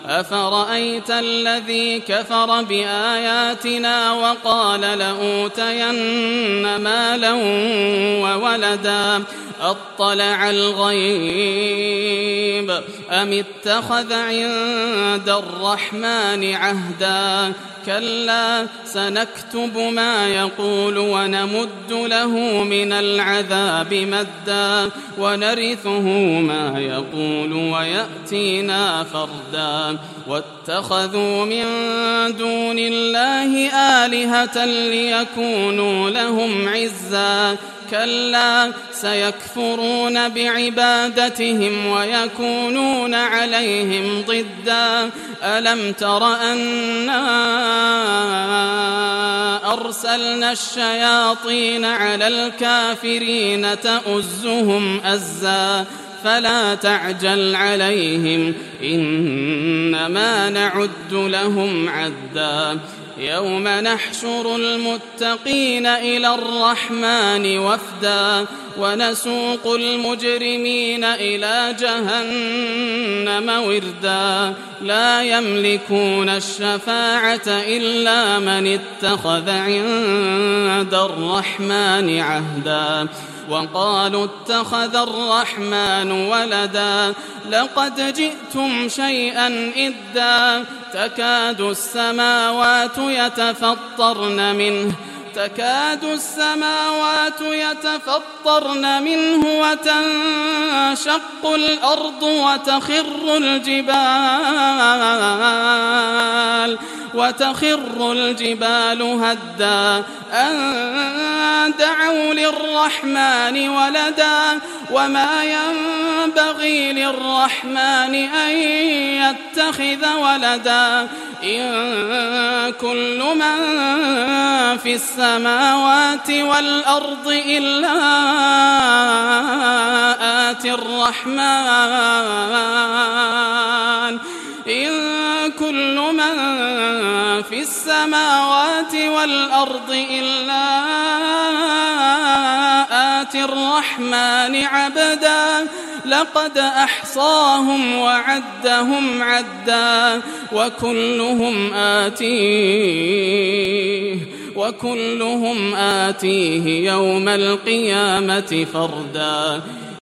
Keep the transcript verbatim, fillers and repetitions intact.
أفرأيت الذي كفر بآياتنا وقال لأوتين مالا وولدا أطلع الغيب أم اتخذ عند الرحمن عهدا كلا سنكتب ما يقول ونمد له من العذاب مدا ونرثه ما يقول ويأتينا فردا واتخذوا من دون الله آلهة ليكونوا لهم عزا كلا سيكفرون بعبادتهم ويكونون عليهم ضدا ألم تر أنا أرسلنا الشياطين على الكافرين تؤزهم أزا فلا تعجل عليهم إنما نعد لهم عدا يوم نحشر المتقين إلى الرحمن وفدا ونسوق المجرمين إلى جهنم وردا لا يملكون الشفاعة إلا من اتخذ عند الرحمن عهدا وقالوا اتخذ الرحمن ولدا لقد جئتم شيئا إدا تكاد السماوات يتفطرن منه تكاد السماوات يتفطرن منه وتنشق الأرض وتخر الجبال وتخر الجبال هدا أن دعوا للرحمن ولدا وما ينبغي للرحمن أن يتخذ ولدا إن كل من في السماوات والأرض إلا آتي الرحمن إن كل من في السماوات والأرض إلا آتي الرحمن عبدا لقد أحصاهم وعدهم عدا وكلهم آتيه وكلهم آتيه يوم القيامة فردا